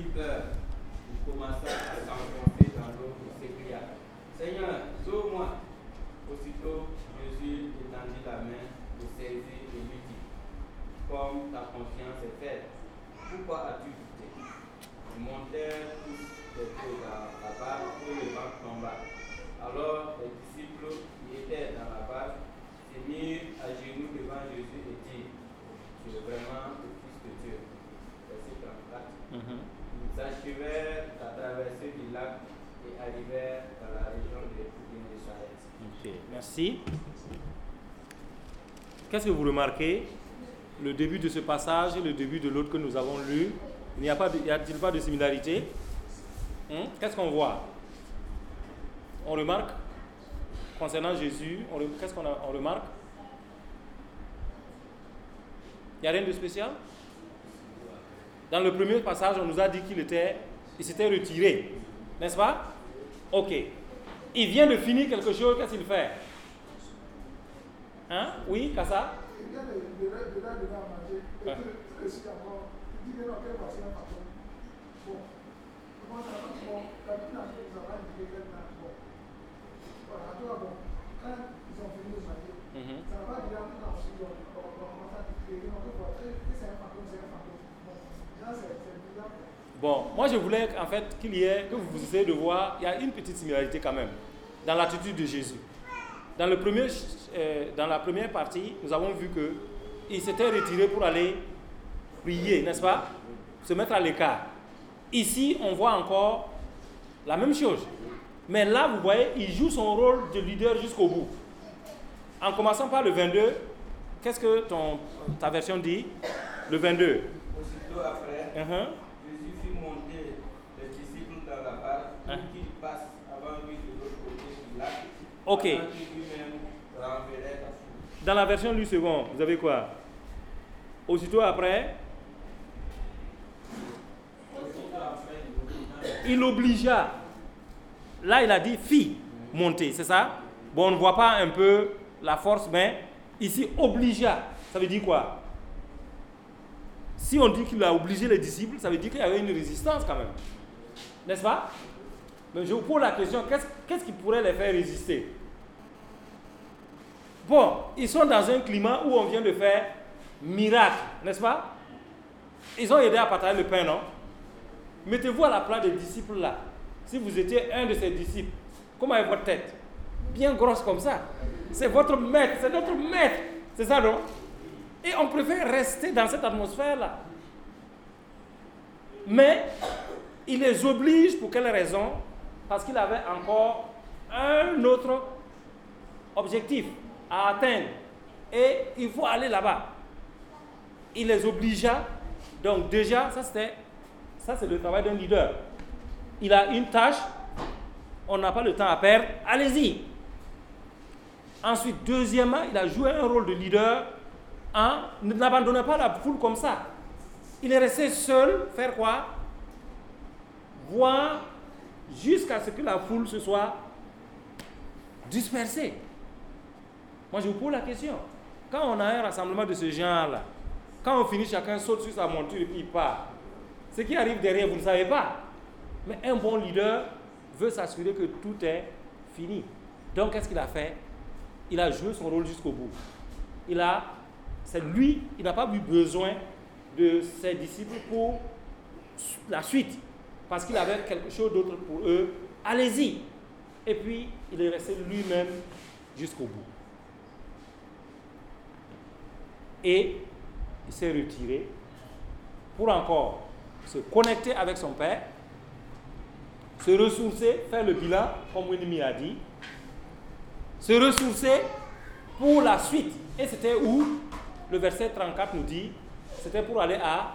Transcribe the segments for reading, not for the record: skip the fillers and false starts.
disciples commença à s'enfoncer dans l'eau, il s'écria, Seigneur, sauve-moi. Aussitôt, Jésus étendit la main, le saisit et lui dit, comme ta confiance est faite, pourquoi as-tu douté? Ils montèrent tous les deux dans la barque et le vent tomba. Alors les disciples qui étaient dans la barque se mirent à genoux devant Jésus et dirent, tu es vraiment le Fils de Dieu. Verset 34. Ils achevèrent la traversée du lac et arrivèrent dans la région de Génésaret. Ok, merci. Qu'est-ce que vous remarquez? Le début de ce passage et le début de l'autre que nous avons lu, il n'y a a-t-il pas de similarité? Qu'est-ce qu'on voit? On remarque, concernant Jésus, qu'est-ce qu'on remarque? Il n'y a rien de spécial? Dans le premier passage, on nous a dit qu'il s'était retiré, n'est-ce pas? Ok. Il vient de finir quelque chose, qu'est-ce qu'il fait? Hein? Oui, Kassa? Il vient de manger. Et tout le suite encore, il dit que non, quel voici un patron. Bon, comment ça va? Bon, quand il a fait, ça va indiquer quel temps. Bon, voilà, toi, bon, quand ils ont fini de manger, ça va pas dire que dans ce qu'on commence à dire, non, que c'est un patron, c'est un patron. Bon, là, c'est bizarre. Bon, moi je voulais en fait que vous essayez de voir, il y a une petite similarité quand même dans l'attitude de Jésus. Dans la première partie, nous avons vu qu'il s'était retiré pour aller prier, n'est-ce pas? Se mettre à l'écart. Ici, on voit encore la même chose. Mais là, vous voyez, il joue son rôle de leader jusqu'au bout. En commençant par le 22, qu'est-ce que ta version dit? Le 22. Aussitôt après, Jésus fit monter les disciples dans la barque pour qu'ils passent avant lui de l'autre côté du lac. Ok. Avant qu'il lui-même renverrait la foule. Dans la version du second, vous avez quoi? Aussitôt après, il obligea. Là, il a dit fit monter, c'est ça? Bon, on ne voit pas un peu la force, mais ici, obligea. Ça veut dire quoi? Si on dit qu'il a obligé les disciples, ça veut dire qu'il y avait une résistance quand même. N'est-ce pas? Mais je vous pose la question, qu'est-ce qui pourrait les faire résister? Bon, ils sont dans un climat où on vient de faire miracle, n'est-ce pas? Ils ont aidé à partager le pain, non? Mettez-vous à la place des disciples là. Si vous étiez un de ces disciples, comment est votre tête? Bien grosse comme ça. C'est votre maître, c'est notre maître. C'est ça, non? Et on préfère rester dans cette atmosphère-là. Mais il les oblige pour quelle raison? Parce qu'il avait encore un autre objectif à atteindre. Et il faut aller là-bas. Il les obligea. Donc déjà, ça c'est le travail d'un leader. Il a une tâche, on n'a pas le temps à perdre, allez-y. Ensuite, deuxièmement, il a joué un rôle de leader en n'abandonnant pas la foule comme ça. Il est resté seul, faire quoi? Voir jusqu'à ce que la foule se soit dispersée. Moi, je vous pose la question. Quand on a un rassemblement de ce genre-là, quand on finit, chacun saute sur sa monture et puis il part. Ce qui arrive derrière, vous ne savez pas. Mais un bon leader veut s'assurer que tout est fini. Donc, qu'est-ce qu'il a fait? Il a joué son rôle jusqu'au bout. C'est lui, il n'a pas eu besoin de ses disciples pour la suite. Parce qu'il avait quelque chose d'autre pour eux. Allez-y. Et puis, il est resté lui-même jusqu'au bout. Et il s'est retiré pour encore se connecter avec son Père, se ressourcer, faire le bilan, comme Winnie a dit, se ressourcer pour la suite. Et c'était où? Le verset 34 nous dit, c'était pour aller à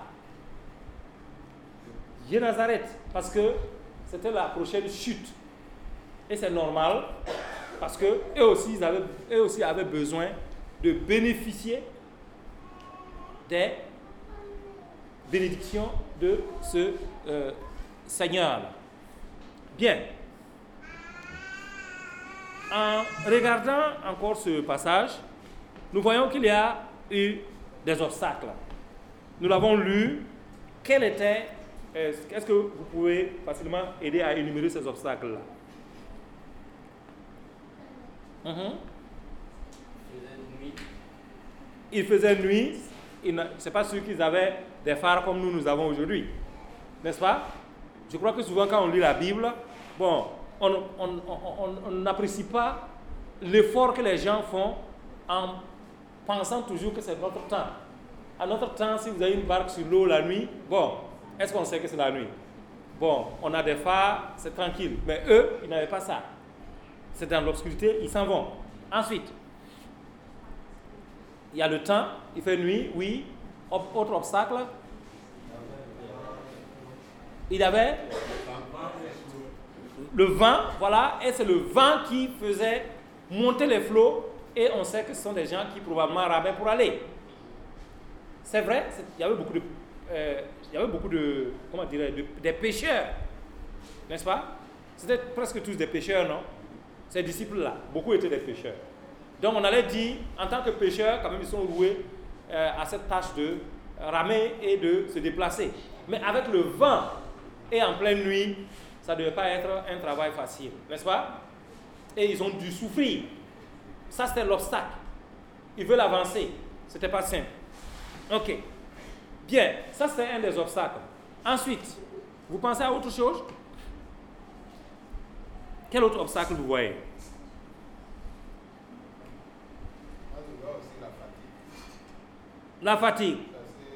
Génésaret, parce que c'était la prochaine chute. Et c'est normal, parce qu'eux aussi avaient besoin de bénéficier des bénédictions de ce Seigneur-là. Bien. En regardant encore ce passage, nous voyons qu'il y a eu des obstacles. Nous l'avons lu. Quel était Est-ce que vous pouvez facilement aider à énumérer ces obstacles-là? Il faisait nuit. Ce n'est pas sûr qu'ils avaient des phares comme nous avons aujourd'hui. N'est-ce pas? Je crois que souvent quand on lit la Bible, bon, on n'apprécie pas l'effort que les gens font en pensant toujours que c'est notre temps. À notre temps, si vous avez une barque sur l'eau la nuit, bon, est-ce qu'on sait que c'est la nuit? Bon, on a des phares, c'est tranquille. Mais eux, ils n'avaient pas ça. C'est dans l'obscurité, ils s'en vont. Ensuite, il y a le temps, il fait nuit, oui. Autre obstacle. Il y avait le vent, voilà, et c'est le vent qui faisait monter les flots, et on sait que ce sont des gens qui probablement ramaient pour aller. C'est vrai, il y avait beaucoup de, comment dirais, des pêcheurs, n'est-ce pas? C'était presque tous des pêcheurs, non? Ces disciples-là, beaucoup étaient des pêcheurs. Donc on allait dire, en tant que pêcheurs, quand même ils sont loués à cette tâche de ramer et de se déplacer. Mais avec le vent et en pleine nuit, ça ne devait pas être un travail facile, n'est-ce pas? Et ils ont dû souffrir. Ça c'était l'obstacle. Ils veulent avancer. Ce n'était pas simple. Ok. Bien, ça c'est un des obstacles. Ensuite, vous pensez à autre chose? Quel autre obstacle vous voyez? Moi, je vois aussi la fatigue. La fatigue. Parce que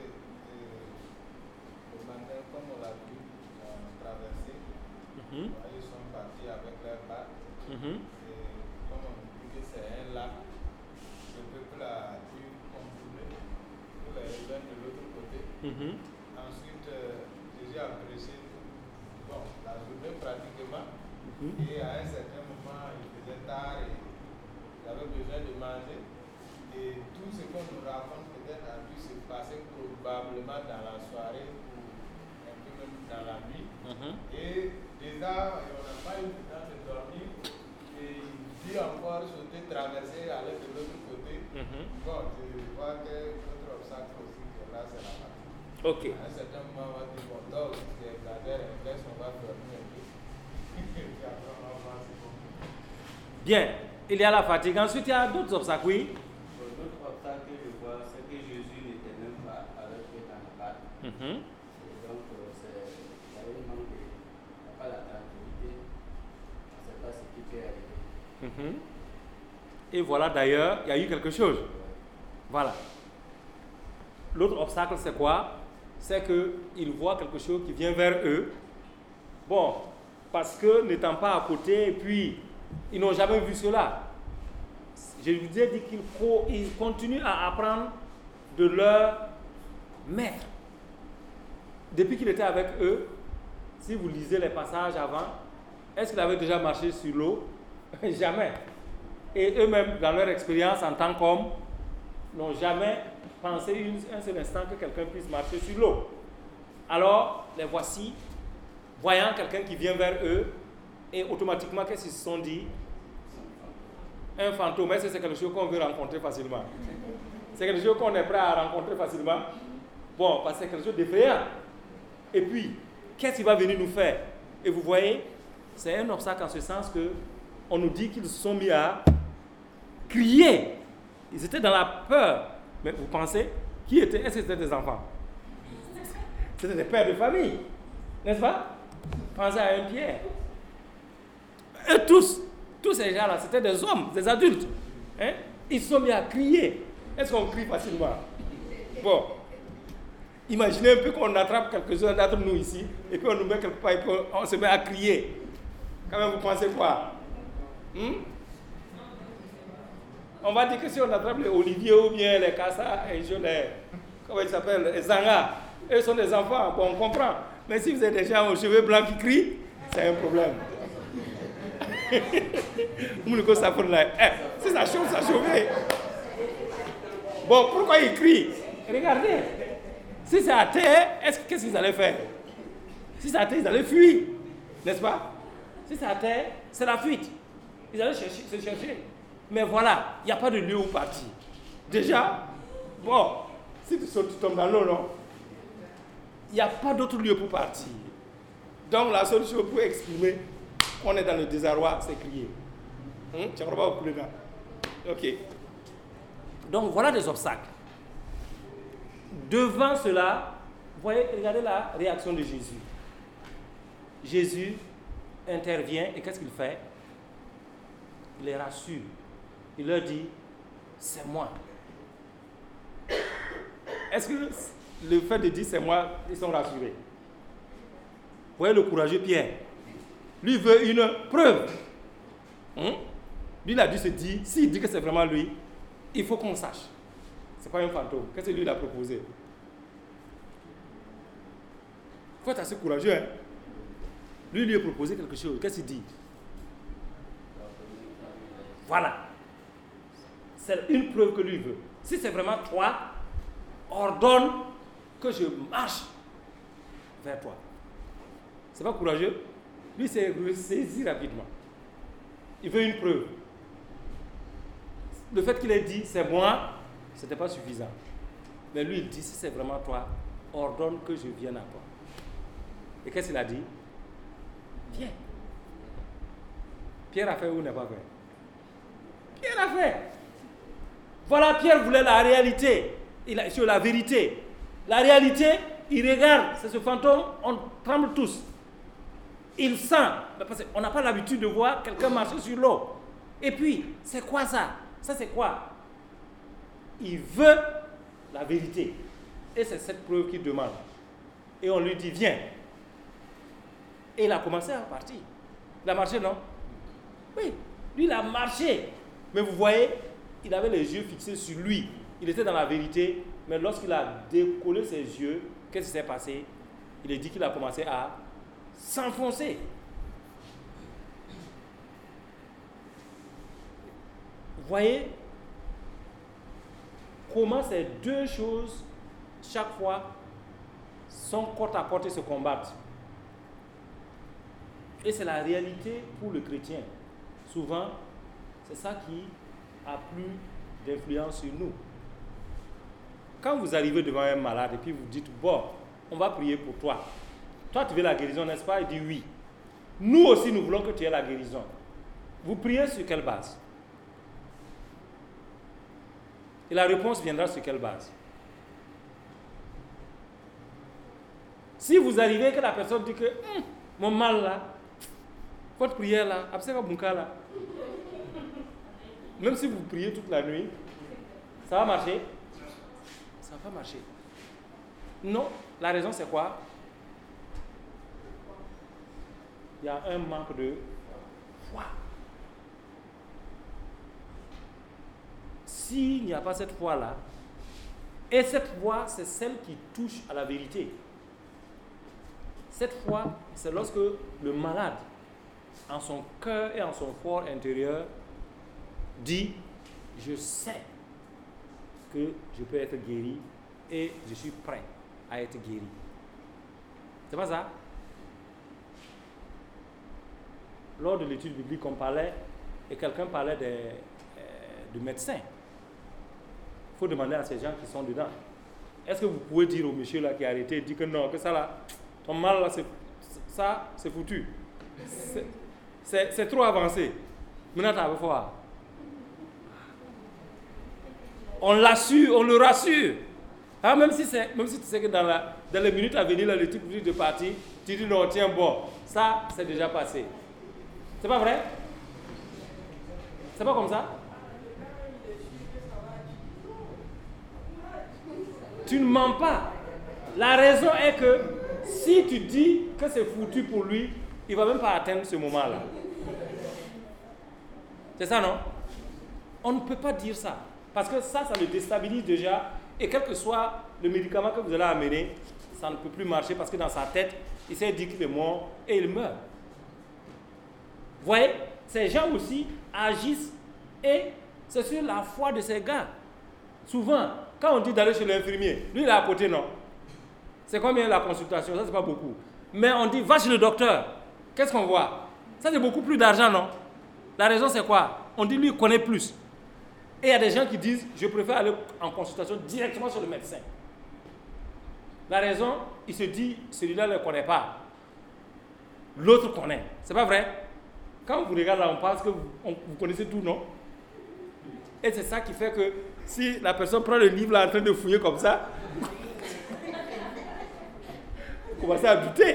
le matin, comme on l'a vu, on a traversé, ils sont partis avec leur barque. Et comme on dit que c'est un lac, le peuple a dû contourner pour les l'un de l'autre côté. Ensuite, j'ai apprécié la journée pratiquement. Et à un certain moment, il faisait tard et il avait besoin de manger. Et tout ce qu'on nous raconte peut-être a dû se passer probablement dans la soirée ou un peu même dans la nuit. Et déjà, on n'a pas eu le temps de dormir. Et il dit encore sauter, traverser, aller de l'autre côté. Bon, je vois que notre obstacle aussi, là, c'est la fatigue. Ok. À un certain moment, on va dire, bon, donc, c'est la terre, on va dormir un peu. Bien, il y a la fatigue. Ensuite, il y a d'autres obstacles, oui. L'autre obstacle que je vois, c'est que Jésus n'était même pas avec eux dans la barque. Et donc, il y avait un manque de, pas la tranquillité. On ne sait pas ce qui peut arriver. Et voilà, d'ailleurs, il y a eu quelque chose. Voilà. L'autre obstacle, c'est quoi? C'est qu'ils voient quelque chose qui vient vers eux. Bon, parce que n'étant pas à côté, et puis ils n'ont jamais vu cela. Je vous ai dit qu'ils continuent à apprendre de leur maître. Depuis qu'il était avec eux, si vous lisez les passages avant, est-ce qu'ils avaient déjà marché sur l'eau? Jamais. Et eux-mêmes, dans leur expérience en tant qu'hommes, n'ont jamais pensé un seul instant que quelqu'un puisse marcher sur l'eau. Alors, les voici, voyant quelqu'un qui vient vers eux, et automatiquement, qu'est-ce qu'ils se sont dit? Un fantôme, est-ce que c'est quelque chose qu'on veut rencontrer facilement? C'est quelque chose qu'on est prêt à rencontrer facilement? Bon, parce que c'est quelque chose d'effrayant. Et puis, qu'est-ce qu'il va venir nous faire? Et vous voyez, c'est un obstacle en ce sens que on nous dit qu'ils se sont mis à crier. Ils étaient dans la peur. Mais vous pensez, qui était? Est-ce que c'était des enfants? C'était des pères de famille, n'est-ce pas? Pensez à un Pierre. Eux tous ces gens-là, c'était des hommes, des adultes. Hein? Ils se sont mis à crier. Est-ce qu'on crie facilement? Bon. Imaginez un peu qu'on attrape quelques-uns d'entre nous ici, et puis on nous met quelque part, et puis on se met à crier. Quand même, vous pensez quoi? On va dire que si on attrape les Olivier ou bien les Kassa, comment ils s'appellent, les Zanga, eux sont des enfants, bon, on comprend. Mais si vous êtes des gens aux cheveux blancs qui crient, c'est un problème. Si ça chauffe, ça chauffe. Bon, pourquoi ils crient? Regardez. Si c'est à terre, qu'est-ce qu'ils allaient faire? Si c'est à terre, ils allaient fuir. N'est-ce pas? Si c'est à terre, c'est la fuite. Ils allaient se chercher. Mais voilà, il n'y a pas de lieu où partir. Déjà, bon, si tu tombes dans l'eau, non? Il n'y a pas d'autre lieu pour partir. Donc la seule chose pour exprimer qu'on est dans le désarroi, c'est crier. Tu ne crois pas au plus là. Ok. Donc voilà des obstacles. Devant cela, vous voyez, regardez la réaction de Jésus. Jésus intervient et qu'est-ce qu'il fait? Il les rassure. Il leur dit, c'est moi. Est-ce que le fait de dire c'est moi, ils sont rassurés? Vous voyez le courageux Pierre? Lui veut une preuve. Lui, il a dû se dire, s'il dit que c'est vraiment lui, il faut qu'on sache. Ce n'est pas un fantôme. Qu'est-ce que lui il a proposé? Il faut être assez courageux. Hein? Lui a proposé quelque chose. Qu'est-ce qu'il dit? Voilà. C'est une preuve que lui veut. Si c'est vraiment toi, ordonne que je marche vers toi. C'est pas courageux? Lui, c'est ressaisi rapidement. Il veut une preuve. Le fait qu'il ait dit, c'est moi, ce n'était pas suffisant. Mais lui, il dit, si c'est vraiment toi, ordonne que je vienne à toi. Et qu'est-ce qu'il a dit? Viens. Pierre a fait ou n'a pas fait? Pierre a fait. Voilà, Pierre voulait la réalité, sur la vérité. La réalité, il regarde, c'est ce fantôme, on tremble tous. Il sent, parce qu'on n'a pas l'habitude de voir quelqu'un marcher sur l'eau. Et puis, c'est quoi ça? Ça, c'est quoi? Il veut la vérité. Et c'est cette preuve qu'il demande. Et on lui dit, viens. Et il a commencé à partir. Il a marché, non? Oui, lui, il a marché. Mais vous voyez, il avait les yeux fixés sur lui. Il était dans la vérité. Mais lorsqu'il a décollé ses yeux, qu'est-ce qui s'est passé? Il a dit qu'il a commencé à s'enfoncer. Vous voyez comment ces deux choses, chaque fois, sont côte à côte et se combattent. Et c'est la réalité pour le chrétien. Souvent, c'est ça qui a plus d'influence sur nous. Quand vous arrivez devant un malade et puis vous dites, bon, on va prier pour toi. Toi, tu veux la guérison, n'est-ce pas? Il dit oui. Nous aussi, nous voulons que tu aies la guérison. Vous priez sur quelle base? Et la réponse viendra sur quelle base? Si vous arrivez que la personne dit que mon mal là, votre prière là, là, même si vous priez toute la nuit, ça va marcher? Ça va pas marcher. Non, la raison c'est quoi? Il y a un manque de foi. S'il n'y a pas cette foi-là, et cette foi, c'est celle qui touche à la vérité. Cette foi, c'est lorsque le malade, en son cœur et en son fort intérieur, dit, je sais que je peux être guéri et je suis prêt à être guéri. C'est pas ça? Lors de l'étude biblique, on parlait, et quelqu'un parlait de médecins. Il faut demander à ces gens qui sont dedans. Est-ce que vous pouvez dire au monsieur là qui a arrêté, dit que non, que ça là, ton mal là, c'est foutu. C'est trop avancé. Maintenant, tu as foi. On l'assure, on le rassure. Ah, même si tu sais que dans les minutes à venir, là, le type de partir, tu dis non, tiens, bon, ça, c'est déjà passé. C'est pas vrai? C'est pas comme ça? Tu ne mens pas. La raison est que si tu dis que c'est foutu pour lui, il ne va même pas atteindre ce moment-là. C'est ça, non? On ne peut pas dire ça. Parce que ça le déstabilise déjà. Et quel que soit le médicament que vous allez amener, ça ne peut plus marcher parce que dans sa tête, il s'est dit qu'il est mort et il meurt. Vous voyez, ces gens aussi agissent et c'est sur la foi de ces gars. Souvent, quand on dit d'aller chez l'infirmier, lui il est à côté, non? C'est combien la consultation? Ça, c'est pas beaucoup. Mais on dit, va chez le docteur. Qu'est-ce qu'on voit? Ça, c'est beaucoup plus d'argent, non? La raison, c'est quoi? On dit, lui, il connaît plus. Et il y a des gens qui disent, je préfère aller en consultation directement sur le médecin. La raison, il se dit, celui-là ne le connaît pas. L'autre connaît. C'est pas vrai? Quand vous regardez là, on pense que vous connaissez tout, non? Et c'est ça qui fait que si la personne prend le livre là en train de fouiller comme ça, vous commencez à douter.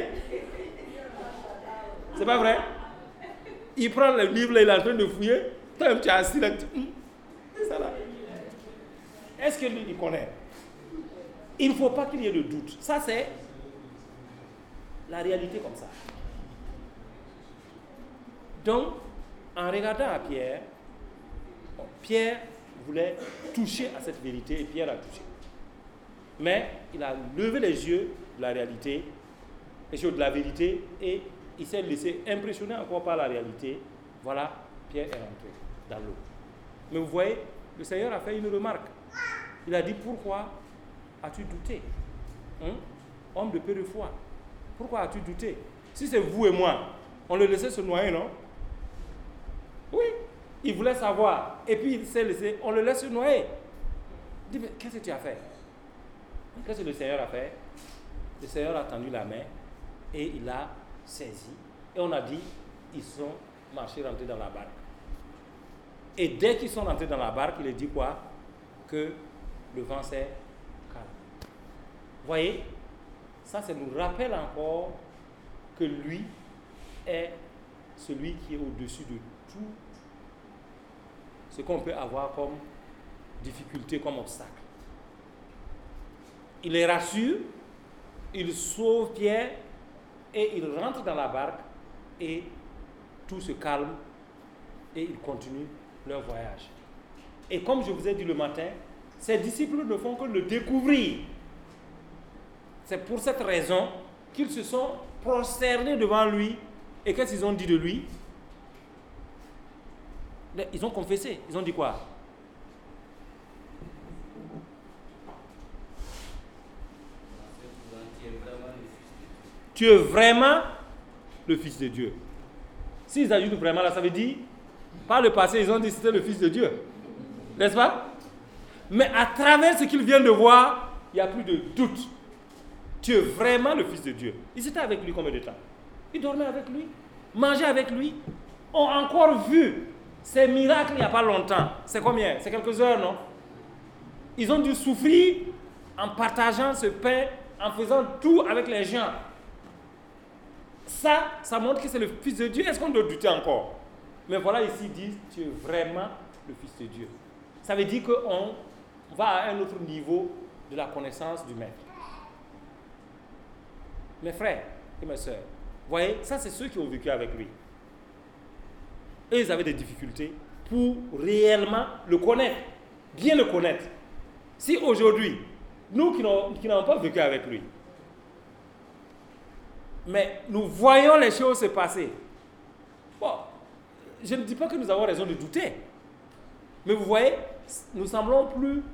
C'est pas vrai? Il prend le livre là, il est en train de fouiller. Toi, tu es assis là, ça là. Est-ce que lui, il connaît? Il ne faut pas qu'il y ait de doute. Ça, c'est la réalité comme ça. Donc, en regardant à Pierre, Pierre voulait toucher à cette vérité et Pierre a touché. Mais il a levé les yeux de la réalité, les yeux de la vérité, et il s'est laissé impressionner encore par la réalité. Voilà, Pierre est rentré dans l'eau. Mais vous voyez, le Seigneur a fait une remarque. Il a dit, pourquoi as-tu douté? Homme de peu de foi. Pourquoi as-tu douté? Si c'est vous et moi, on le laissait se noyer, non? Oui, il voulait savoir. Et puis il s'est laissé, on le laisse se noyer. Il dit, mais qu'est-ce que tu as fait? Qu'est-ce que le Seigneur a fait? Le Seigneur a tendu la main et il a saisi. Et on a dit, ils sont marchés, rentrés dans la barque. Et dès qu'ils sont rentrés dans la barque, il a dit quoi? Que le vent s'est calme. Vous voyez? Ça nous rappelle encore que lui est celui qui est au-dessus de tout ce qu'on peut avoir comme difficulté, comme obstacle. Il les rassure, il sauve Pierre et il rentre dans la barque et tout se calme et ils continuent leur voyage. Et comme je vous ai dit le matin, ces disciples ne font que le découvrir. C'est pour cette raison qu'ils se sont prosternés devant lui. Et qu'est-ce qu'ils ont dit de lui? Ils ont confessé. Ils ont dit quoi? Tu es vraiment le Fils de Dieu. S'ils ajoutent vraiment là, ça veut dire, par le passé, ils ont dit que c'était le Fils de Dieu. N'est-ce pas? Mais à travers ce qu'ils viennent de voir, il n'y a plus de doute. Tu es vraiment le Fils de Dieu. Ils étaient avec lui combien de temps? Ils dormaient avec lui, mangeaient avec lui, ont encore vu ces miracles il n'y a pas longtemps. C'est combien? C'est quelques heures, non? Ils ont dû souffrir en partageant ce pain, en faisant tout avec les gens. Ça montre que c'est le Fils de Dieu. Est-ce qu'on doit douter encore? Mais voilà, ici, ils disent, tu es vraiment le Fils de Dieu. Ça veut dire qu'on va à un autre niveau de la connaissance du Maître. Mes frères et mes sœurs, vous voyez, ça c'est ceux qui ont vécu avec lui. Et ils avaient des difficultés pour réellement le connaître, bien le connaître. Si aujourd'hui, nous qui n'avons pas vécu avec lui, mais nous voyons les choses se passer, bon, je ne dis pas que nous avons raison de douter, mais vous voyez, nous semblons plus,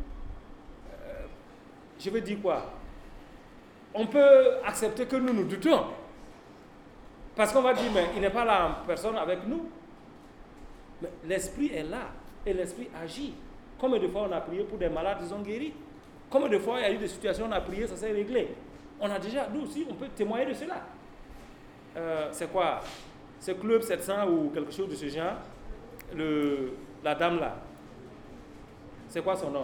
je veux dire quoi? On peut accepter que nous doutons. Parce qu'on va dire, mais il n'est pas là en personne avec nous. Mais l'Esprit est là. Et l'Esprit agit. Combien de fois on a prié pour des malades, ils ont guéri? Combien de fois il y a eu des situations, on a prié, ça s'est réglé? On a déjà, nous aussi, on peut témoigner de cela. C'est quoi? C'est Club 700 ou quelque chose de ce genre? La dame là. C'est quoi son nom?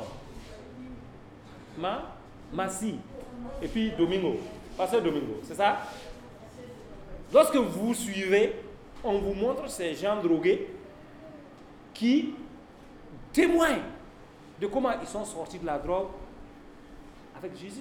Massi. Et puis Domingo, Pasteur Domingo, c'est ça? Lorsque vous suivez, on vous montre ces gens drogués qui témoignent de comment ils sont sortis de la drogue avec Jésus.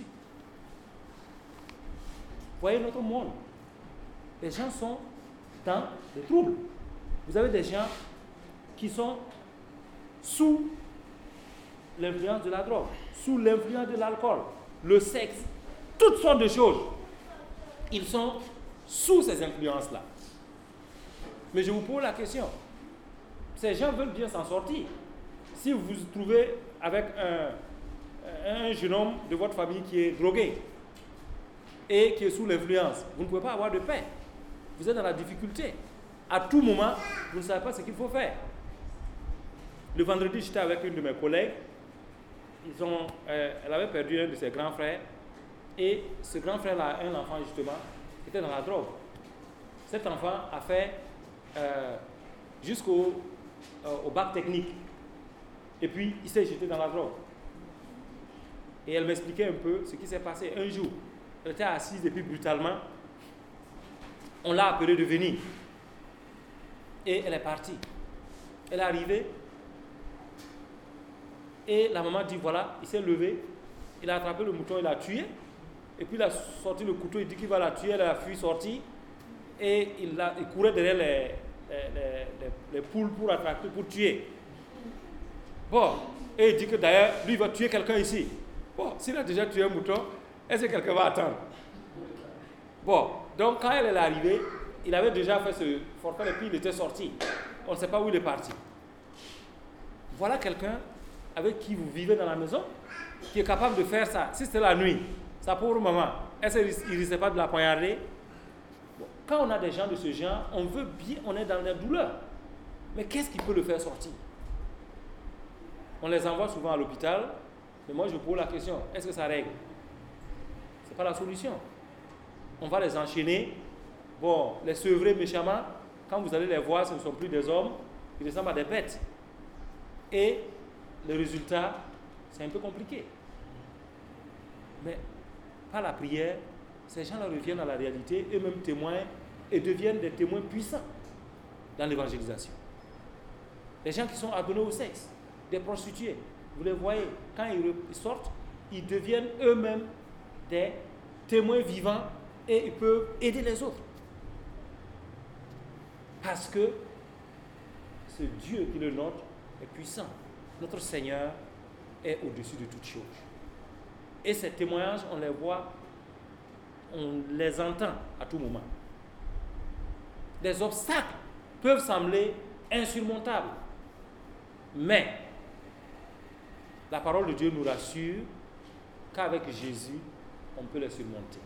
Vous voyez notre monde. Les gens sont dans des troubles. Vous avez des gens qui sont sous l'influence de la drogue, sous l'influence de l'alcool, le sexe, toutes sortes de choses. Ils sont sous ces influences-là. Mais je vous pose la question. Ces gens veulent bien s'en sortir. Si vous vous trouvez avec un jeune homme de votre famille qui est drogué et qui est sous l'influence, vous ne pouvez pas avoir de paix. Vous êtes dans la difficulté. À tout moment, vous ne savez pas ce qu'il faut faire. Le vendredi, j'étais avec une de mes collègues. Elle avait perdu un de ses grands frères. Et ce grand frère-là, un enfant justement, était dans la drogue. Cet enfant a fait jusqu'au au bac technique. Et puis, il s'est jeté dans la drogue. Et elle m'expliquait un peu ce qui s'est passé. Un jour, elle était assise et puis brutalement, on l'a appelée de venir. Et elle est partie. Elle est arrivée. Et la maman dit, voilà, il s'est levé. Il a attrapé le mouton, il l'a tué. Et puis il a sorti le couteau, il dit qu'il va la tuer. Elle a fui sortir. Et il courait derrière les poules pour attraper, pour tuer. Bon, et il dit que d'ailleurs, lui, il va tuer quelqu'un ici. Bon, s'il a déjà tué un mouton, est-ce que quelqu'un va attendre? Bon, donc quand elle est arrivée, il avait déjà fait ce forfait et puis il était sorti. On ne sait pas où il est parti. Voilà quelqu'un avec qui vous vivez dans la maison, qui est capable de faire ça. Si c'était la nuit, sa pauvre maman, est-ce qu'il ne risquait pas de la poignarder? Bon, quand on a des gens de ce genre, on veut bien, on est dans la douleur. Mais qu'est-ce qui peut le faire sortir? On les envoie souvent à l'hôpital, mais moi je pose la question, est-ce que ça règle? Ce n'est pas la solution. On va les enchaîner, bon, les sevrer méchamment. Quand vous allez les voir, ce ne sont plus des hommes, ils ressemblent à des bêtes. Et le résultat, c'est un peu compliqué. Mais par la prière, ces gens-là reviennent à la réalité, eux-mêmes témoins, et deviennent des témoins puissants dans l'évangélisation. Les gens qui sont abonnés au sexe, des prostituées, vous les voyez, quand ils sortent, ils deviennent eux-mêmes des témoins vivants et ils peuvent aider les autres. Parce que ce Dieu qui le nôtre est puissant. Notre Seigneur est au-dessus de toutes choses. Et ces témoignages, on les voit, on les entend à tout moment. Les obstacles peuvent sembler insurmontables, mais la parole de Dieu nous rassure qu'avec Jésus, on peut les surmonter.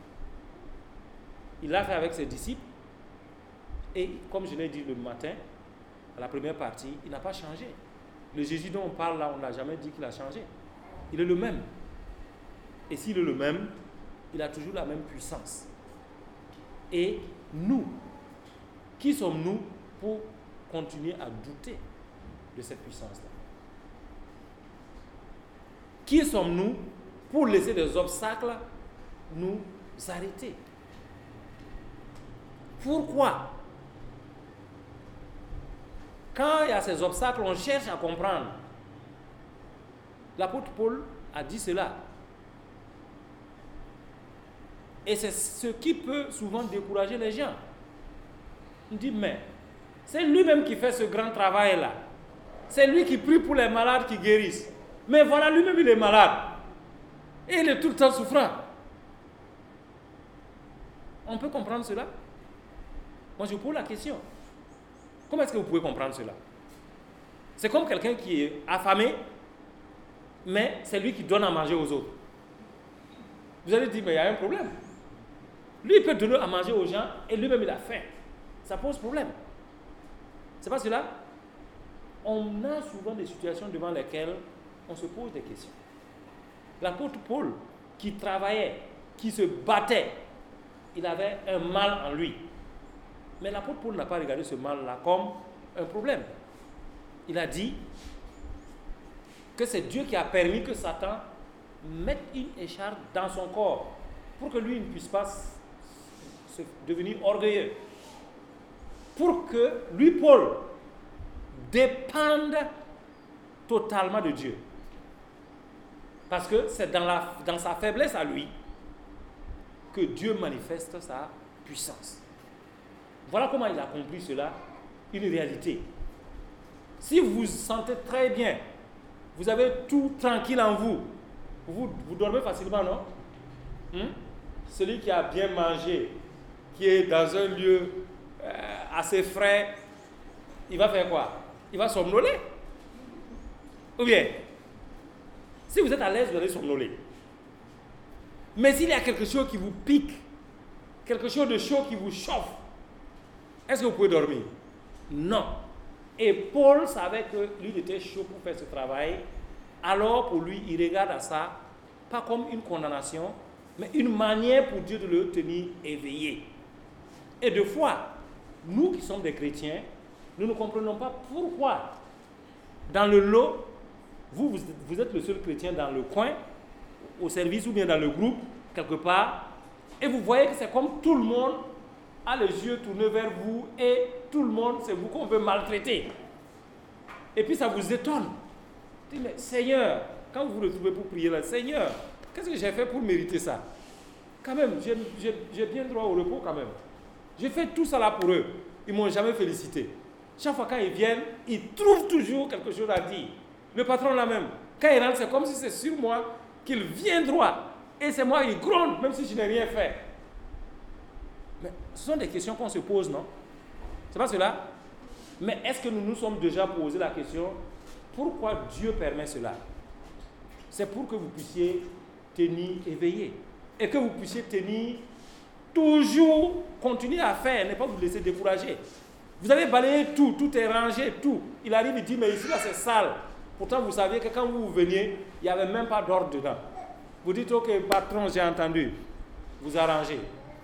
Il l'a fait avec ses disciples, et comme je l'ai dit le matin, à la première partie, il n'a pas changé. Le Jésus dont on parle là, on n'a jamais dit qu'il a changé. Il est le même. Et s'il est le même, il a toujours la même puissance. Et nous, qui sommes-nous pour continuer à douter de cette puissance-là? Qui sommes-nous pour laisser des obstacles nous arrêter? Pourquoi? Quand il y a ces obstacles, on cherche à comprendre. L'apôtre Paul a dit cela. Et c'est ce qui peut souvent décourager les gens. On dit, mais c'est lui-même qui fait ce grand travail-là. C'est lui qui prie pour les malades qui guérissent. Mais voilà, lui-même, il est malade. Et il est tout le temps souffrant. On peut comprendre cela? Moi, je vous pose la question. Comment est-ce que vous pouvez comprendre cela? C'est comme quelqu'un qui est affamé, mais c'est lui qui donne à manger aux autres. Vous allez dire, mais il y a un problème. Lui, il peut donner à manger aux gens et lui-même, il a faim. Ça pose problème. C'est pas cela? On a souvent des situations devant lesquelles on se pose des questions. L'apôtre Paul, qui travaillait, qui se battait, il avait un mal en lui. Mais l'apôtre Paul n'a pas regardé ce mal-là comme un problème. Il a dit que c'est Dieu qui a permis que Satan mette une écharpe dans son corps pour que lui ne puisse pas devenir orgueilleux. Pour que lui, Paul, dépende totalement de Dieu. Parce que c'est dans sa faiblesse à lui que Dieu manifeste sa puissance. Voilà comment il a accompli cela, une réalité. Si vous vous sentez très bien, vous avez tout tranquille en vous, vous dormez facilement, non? Celui qui a bien mangé, qui est dans un lieu assez frais, il va faire quoi? Il va somnoler. Ou bien, si vous êtes à l'aise, vous allez somnoler. Mais s'il y a quelque chose qui vous pique, quelque chose de chaud qui vous chauffe, est-ce que vous pouvez dormir? Non. Et Paul savait que lui était chaud pour faire ce travail. Alors pour lui, il regarde à ça, pas comme une condamnation, mais une manière pour Dieu de le tenir éveillé. Et des fois, nous qui sommes des chrétiens, nous ne comprenons pas pourquoi. Dans le lot, vous êtes le seul chrétien dans le coin, au service ou bien dans le groupe, quelque part, et vous voyez que c'est comme tout le monde a les yeux tournés vers vous et tout le monde, c'est vous qu'on veut maltraiter. Et puis ça vous étonne. Vous dites, mais Seigneur, quand vous vous retrouvez pour prier là, Seigneur, qu'est-ce que j'ai fait pour mériter ça? Quand même, j'ai bien droit au repos quand même. J'ai fait tout ça là pour eux. Ils ne m'ont jamais félicité. Chaque fois quand ils viennent, ils trouvent toujours quelque chose à dire. Le patron là même, quand il rentre, c'est comme si c'est sur moi qu'il vient droit. Et c'est moi qui gronde, même si je n'ai rien fait. Mais ce sont des questions qu'on se pose, non? C'est pas cela? Mais est-ce que nous nous sommes déjà posé la question, pourquoi Dieu permet cela? C'est pour que vous puissiez tenir éveillé. Et que vous puissiez tenir, toujours continuer à faire, ne pas vous laisser décourager. Vous avez balayé tout, tout est rangé, tout. Il arrive, il dit, mais ici là c'est sale. Pourtant vous saviez que quand vous veniez, il n'y avait même pas d'ordre dedans. Vous dites, ok, patron, j'ai entendu. Vous arrangez.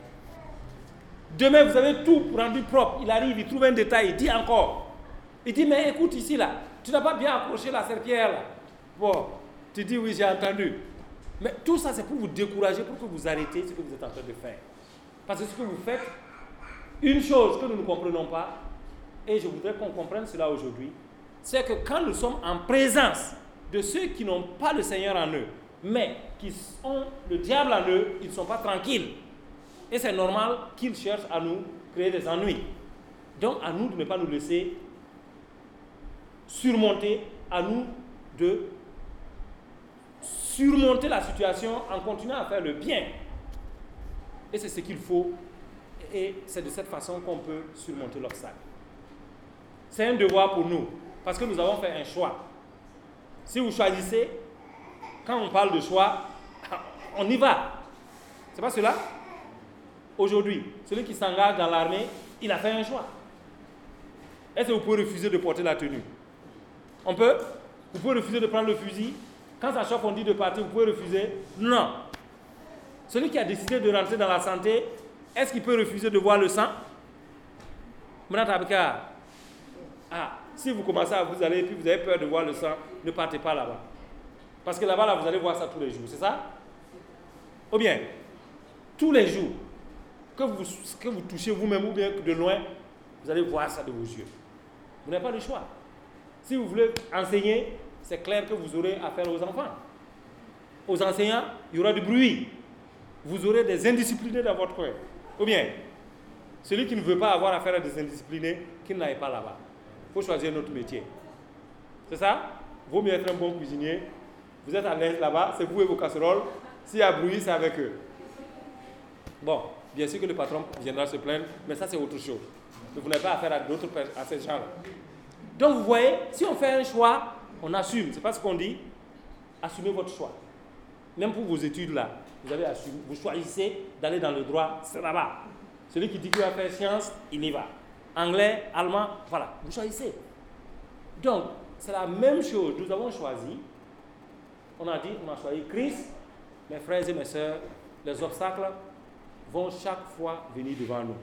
Demain, vous avez tout rendu propre. Il arrive, il trouve un détail, il dit encore. Il dit, mais écoute ici là, tu n'as pas bien accroché la serpillière là. Bon, tu dis, oui, j'ai entendu. Mais tout ça, c'est pour vous décourager, pour que vous arrêtez ce que vous êtes en train de faire. Parce que ce que vous faites, une chose que nous ne comprenons pas, et je voudrais qu'on comprenne cela aujourd'hui, c'est que quand nous sommes en présence de ceux qui n'ont pas le Seigneur en eux, mais qui ont le diable en eux, ils ne sont pas tranquilles. Et c'est normal qu'ils cherchent à nous créer des ennuis. Donc à nous de ne pas nous laisser surmonter, à nous de surmonter la situation en continuant à faire le bien. Et c'est ce qu'il faut. Et c'est de cette façon qu'on peut surmonter l'obstacle. C'est un devoir pour nous, parce que nous avons fait un choix. Si vous choisissez, quand on parle de choix, on y va. C'est pas cela? Aujourd'hui, celui qui s'engage dans l'armée, il a fait un choix. Est-ce que vous pouvez refuser de porter la tenue? On peut? Vous pouvez refuser de prendre le fusil? Quand ça chauffe, on dit de partir, vous pouvez refuser? Non. Celui qui a décidé de rentrer dans la santé, est-ce qu'il peut refuser de voir le sang? Si vous commencez à vous aller et puis vous avez peur de voir le sang, ne partez pas là-bas. Parce que là-bas, vous allez voir ça tous les jours, c'est ça? Ou bien, tous les jours, que vous touchez vous-même ou bien de loin, vous allez voir ça de vos yeux. Vous n'avez pas le choix. Si vous voulez enseigner, c'est clair que vous aurez affaire aux enfants. Aux enseignants, il y aura du bruit. Vous aurez des indisciplinés dans votre coin. Ou bien, celui qui ne veut pas avoir affaire à des indisciplinés, qu'il n'aille pas là-bas. Il faut choisir notre métier. C'est ça? Vaut mieux être un bon cuisinier. Vous êtes à l'aise là-bas, c'est vous et vos casseroles. S'il y a bruit, c'est avec eux. Bon, bien sûr que le patron viendra se plaindre, mais ça c'est autre chose. Vous n'avez pas affaire à ces gens-là. Donc vous voyez, si on fait un choix, on assume. C'est pas ce qu'on dit. Assumez votre choix. Même pour vos études là, vous avez assumé. Vous choisissez d'aller dans le droit, c'est là-bas. Celui qui dit qu'il va faire science, il y va. Anglais, allemand, voilà. Vous choisissez. Donc, c'est la même chose. Nous avons choisi. On a choisi Christ. Mes frères et mes sœurs, les obstacles vont chaque fois venir devant nous.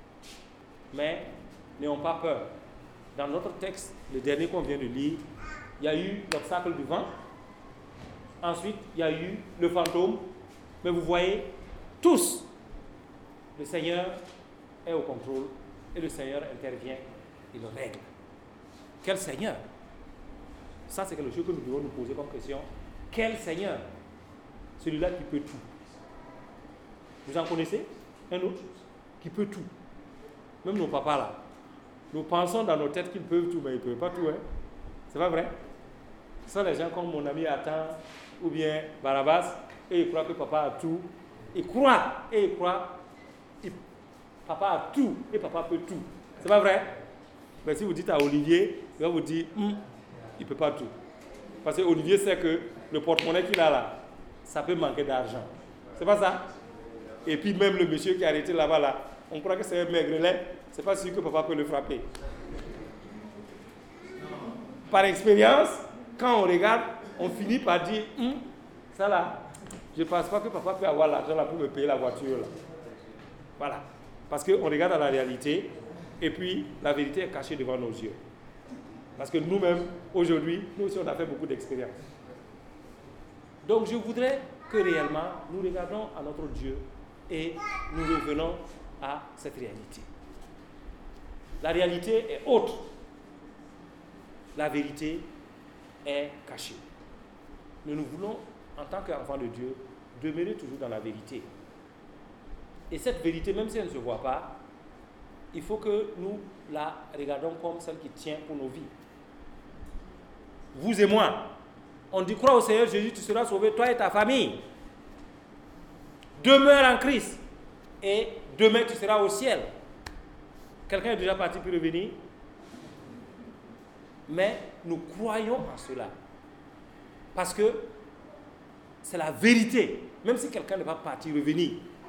Mais n'ayons pas peur. Dans notre texte, le dernier qu'on vient de lire, il y a eu l'obstacle du vent. Ensuite, il y a eu le fantôme. Mais vous voyez, tous, le Seigneur est au contrôle et le Seigneur intervient et le règle. Quel Seigneur? Ça, c'est quelque chose que nous devons nous poser comme question. Quel Seigneur? Celui-là qui peut tout. Vous en connaissez un autre qui peut tout? Même nos papas là. Nous pensons dans nos têtes qu'ils peuvent tout, mais ils ne peuvent pas tout. Hein? C'est pas vrai? Ce sont les gens comme mon ami Athan ou bien Barabas, et ils croient que papa a tout. Ils croient, et ils croient. Papa a tout, et papa peut tout. C'est pas vrai? Mais si vous dites à Olivier, il va vous dire, il ne peut pas tout. Parce que Olivier sait que le porte-monnaie qu'il a là, ça peut manquer d'argent. C'est pas ça? Et puis même le monsieur qui est arrêté là-bas, là, on croit que c'est un maigrelet, c'est pas sûr que papa peut le frapper. Par expérience, quand on regarde, on finit par dire, ça là, Je ne pense pas que papa peut avoir l'argent là pour me payer la voiture là. Voilà. Parce qu'on regarde à la réalité et puis la vérité est cachée devant nos yeux. Parce que nous-mêmes, aujourd'hui, nous aussi on a fait beaucoup d'expériences. Donc je voudrais que réellement nous regardons à notre Dieu et nous revenons à cette réalité. La réalité est autre. La vérité est cachée. Mais nous voulons, en tant qu'enfants de Dieu, demeurer toujours dans la vérité. Et cette vérité, même si elle ne se voit pas, il faut que nous la regardons comme celle qui tient pour nos vies. Vous et moi, on dit crois au Seigneur Jésus, tu seras sauvé, toi et ta famille. Demeure en Christ et demain tu seras au ciel. Quelqu'un est déjà parti pour revenir? Mais nous croyons en cela. Parce que c'est la vérité. Même si quelqu'un n'est pas parti revenir,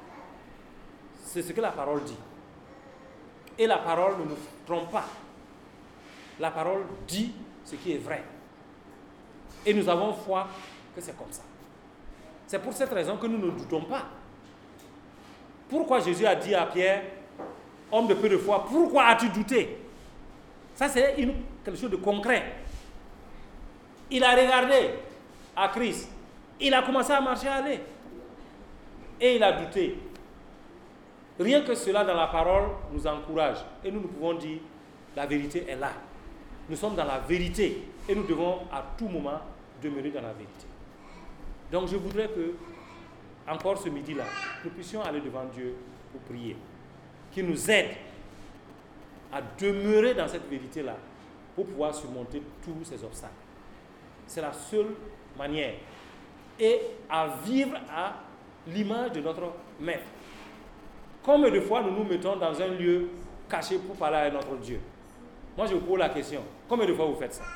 c'est ce que la parole dit. Et la parole ne nous trompe pas. La parole dit ce qui est vrai. Et nous avons foi que c'est comme ça. C'est pour cette raison que nous ne doutons pas. Pourquoi Jésus a dit à Pierre, homme de peu de foi, pourquoi as-tu douté? Ça, c'est quelque chose de concret. Il a regardé à Christ. Il a commencé à marcher à aller. Et il a douté. Rien que cela dans la parole nous encourage. Et nous pouvons dire, la vérité est là. Nous sommes dans la vérité. Et nous devons à tout moment demeurer dans la vérité. Donc je voudrais que, encore ce midi-là, nous puissions aller devant Dieu pour prier. Qu'il nous aide à demeurer dans cette vérité-là pour pouvoir surmonter tous ces obstacles. C'est la seule manière. Et à vivre à l'image de notre Maître. Combien de fois nous nous mettons dans un lieu caché pour parler à notre Dieu? Moi, je vous pose la question. Combien de fois vous faites ça?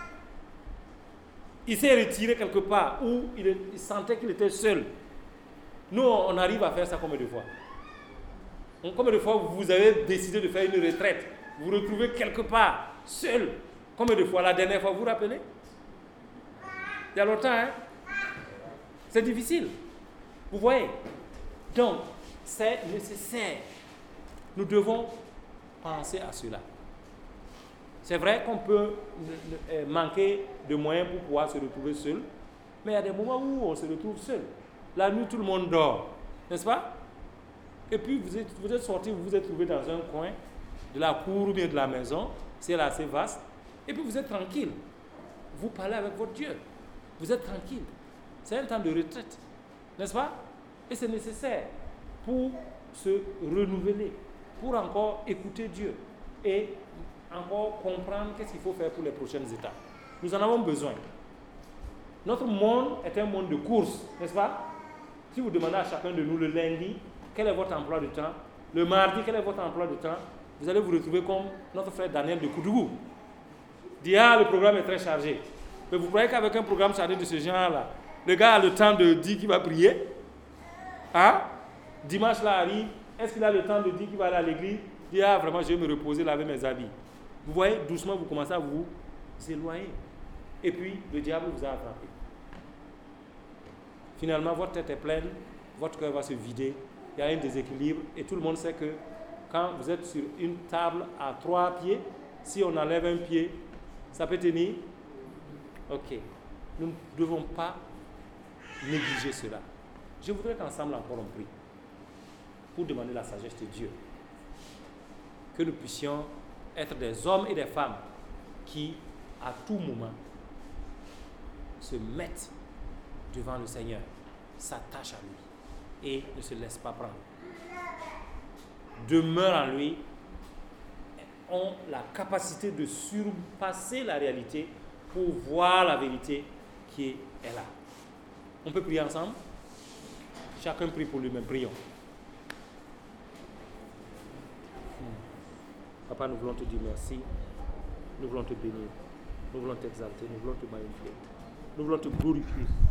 Il s'est retiré quelque part où il sentait qu'il était seul. Nous, on arrive à faire ça combien de fois? Donc, combien de fois vous avez décidé de faire une retraite? Vous vous retrouvez quelque part, seul. Combien de fois? La dernière fois, vous vous rappelez? Il y a longtemps, hein? C'est difficile. Vous voyez? Donc, c'est nécessaire. Nous devons penser à cela. C'est vrai qu'on peut manquer de moyens pour pouvoir se retrouver seul, mais il y a des moments où on se retrouve seul. La nuit, tout le monde dort, n'est-ce pas? Et puis, vous êtes sorti, vous vous êtes trouvé dans un coin de la cour ou bien de la maison, c'est là assez vaste, et puis vous êtes tranquille. Vous parlez avec votre Dieu. Vous êtes tranquille. C'est un temps de retraite, n'est-ce pas? Et c'est nécessaire pour se renouveler, pour encore écouter Dieu et encore comprendre qu'est-ce qu'il faut faire pour les prochaines étapes. Nous en avons besoin. Notre monde est un monde de course, n'est-ce pas? Si vous demandez à chacun de nous le lundi, quel est votre emploi de temps? Le mardi, quel est votre emploi de temps? Vous allez vous retrouver comme notre frère Daniel de Koudougou. Dit, le programme est très chargé. Mais vous croyez qu'avec un programme chargé de ce genre-là, le gars a le temps de dire qu'il va prier? Hein? Dimanche là arrive, est-ce qu'il a le temps de dire qu'il va aller à l'église? Dit, vraiment, je vais me reposer, laver mes habits. Vous voyez, doucement, vous commencez à vous éloigner. Et puis, le diable vous a attrapé. Finalement, votre tête est pleine, votre cœur va se vider, il y a un déséquilibre, et tout le monde sait que quand vous êtes sur une table à 3 pieds, si on enlève un pied, ça peut tenir? Ok. Nous ne devons pas négliger cela. Je voudrais qu'ensemble encore on prie pour demander la sagesse de Dieu. Que nous puissions être des hommes et des femmes qui, à tout moment, se mettent devant le Seigneur, s'attachent à lui et ne se laissent pas prendre. Demeurent en lui, ont la capacité de surpasser la réalité pour voir la vérité qui est là. On peut prier ensemble? Chacun prie pour lui-même. Prions. Papa, nous voulons te dire merci. Nous voulons te bénir. Nous voulons t'exalter. Nous voulons te magnifier. Nous voulons te glorifier.